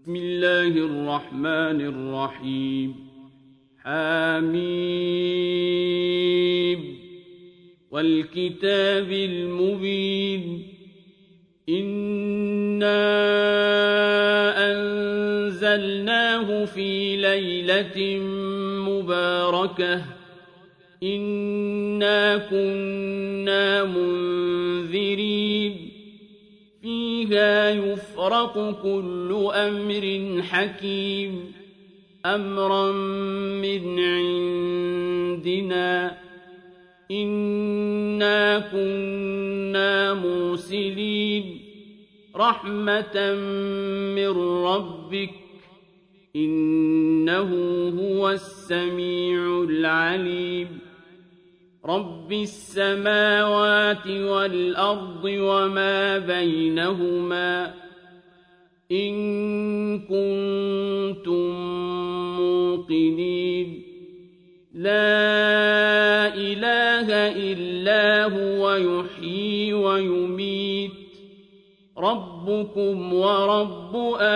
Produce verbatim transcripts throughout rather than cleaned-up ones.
بسم الله الرحمن الرحيم حميم والكتاب المبين إنا أنزلناه في ليلة مباركة إنا كنا منذرين فيها يفرق كل أمر حكيم أمرا من عندنا إنا كنا مرسلين رحمة من ربك إنه هو السميع العليم رب السماوات والأرض وما بينهما إن كنتم موقنين لا إله إلا هو يحيي ويميت ربكم ورب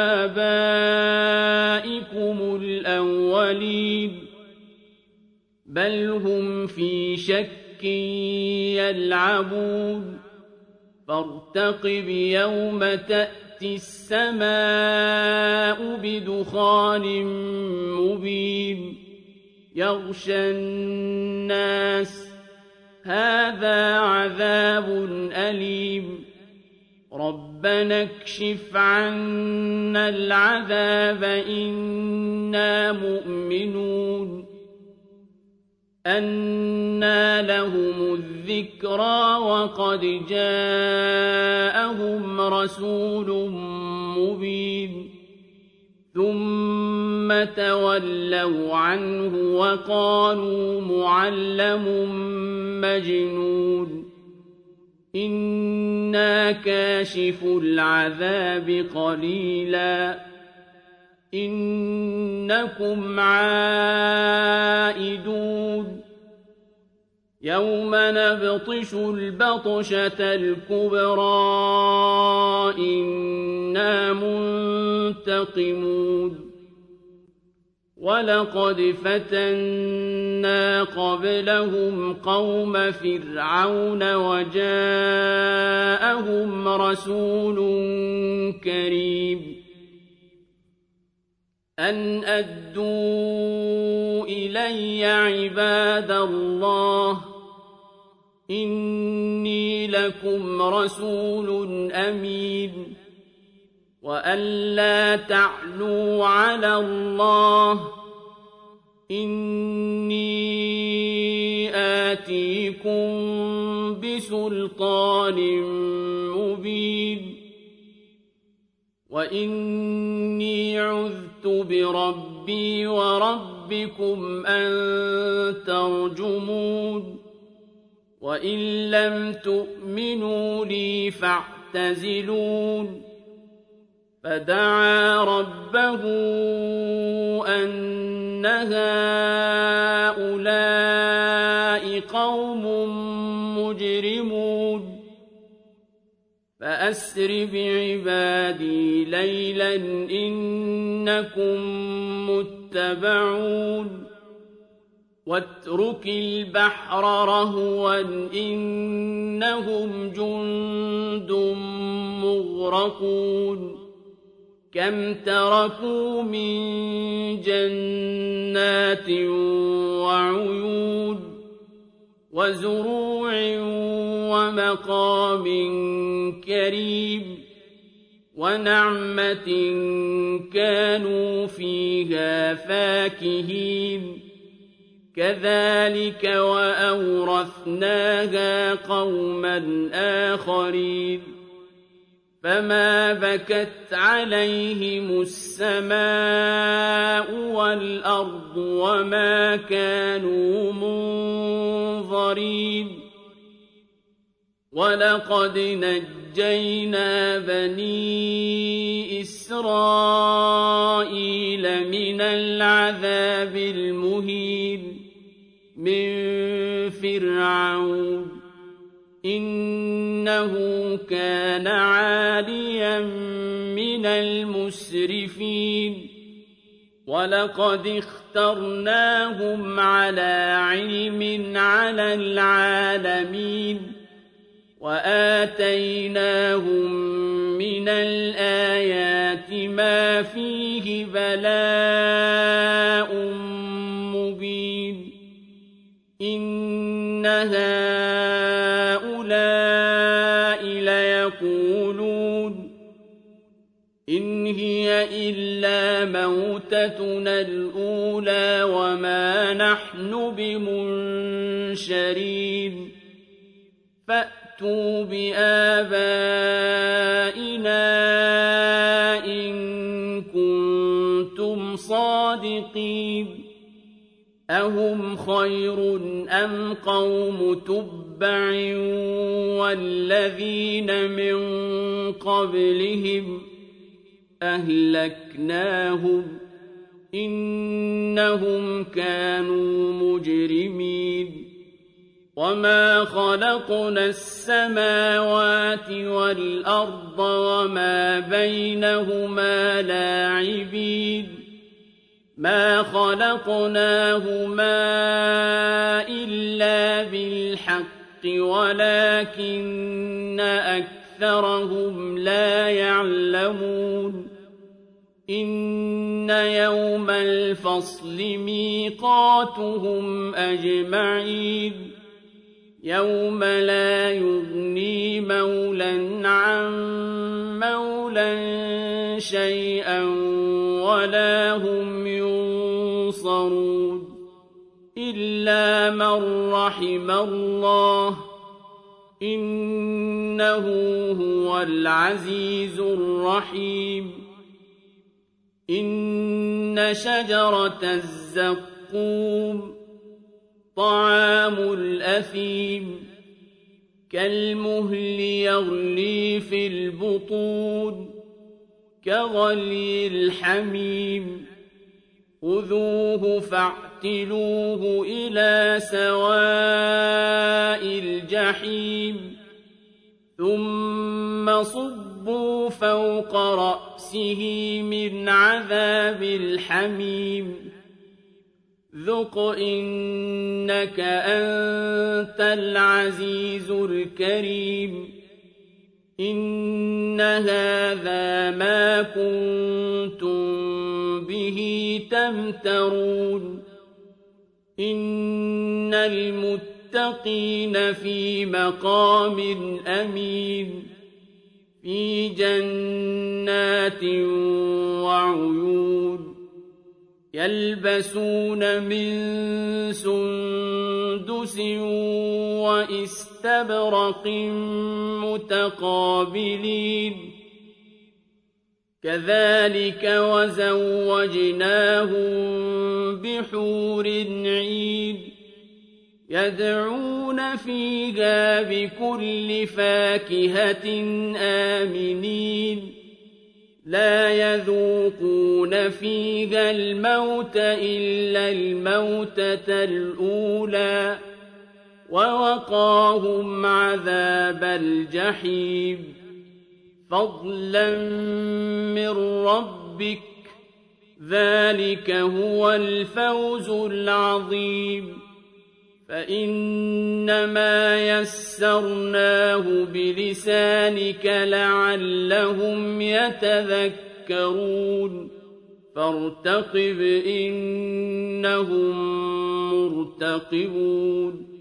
آبائكم الأولين بل هم في شك يلعبون فارتقب يوم تأتي السماء بدخان مبين يغشى الناس هذا عذاب أليم ربنا اكشف عنا العذاب إنا مؤمنون أنى لهم الذكرى وقد جاءهم رسول مبين ثم تولوا عنه وقالوا معلم مجنون إنا كاشف العذاب قليلا إنكم عائدون يوم نبطش البطشة الكبرى إنا منتقمون ولقد فتنا قبلهم قوم فرعون وجاءهم رسول كريم أن أدوا إلي عباد الله إني لكم رسول أمين وأن لا تعلوا على الله إني آتيكم بسلطان مبين وإني عذت بربي وربكم أن ترجمون وإن لم تؤمنوا لي فاعتزلون فدعا ربه أن هؤلاء قوم مجرمون فأسر بعبادي ليلا إنكم متبعون واترك البحر رهوا إنهم جند مغرقون كم تركوا من جنات وعيون وزروع ومقام كريم ونعمة كانوا فيها فاكهين كذلك وأورثناها قوما آخرين فما بكت عليهم السماء والأرض وما كانوا منظرين ولقد نجينا بني إسرائيل من العذاب المهين من فرعون إنه كان عاليا من المسرفين المسرفين ولقد اخترناهم على علم على العالمين وآتيناهم من الآيات ما فيه بلاء مبين إن هؤلاء ليقولون إن هي إلا موتتنا الأولى وما نحن بمنشرين فأتوا بآبائنا إن كنتم صادقين أهم خير أم قوم تبع والذين من قبلهم أهلكناهم إنهم كانوا مجرمين وما خلقنا السماوات والأرض وما بينهما لاعبين ما خلقناهما إلا بالحق ولكن أكثرهم لا يعلمون إن يوم الفصل ميقاتهم أجمعين يوم لا يغني مولى عن مولى شيئا ولا هم ينصرون إلا من رحم الله إنه هو العزيز الرحيم إن شجرة الزقوم طعام الأثيم كالمهل يغلي في البطون كغلي الحميم خذوه فاعتلوه إلى سواء الجحيم ثم صبوا فوق رأسه من عذاب الحميم ذق إنك أنت العزيز الكريم إن هذا ما كنتم به تمترون إن المتقين في مقام أمين في جنات وعيون يلبسون من سندس واستبرق متقابلين كذلك وزوجناهم بحور عين يدعون فيها بكل فاكهة آمنين لا يذوقون فيها الموت إلا الموتة الأولى ووقاهم عذاب الجحيم فضلا من ربك ذلك هو الفوز العظيم فإنما يسرناه بلسانك لعلهم يتذكرون فارتقب إنهم مرتقبون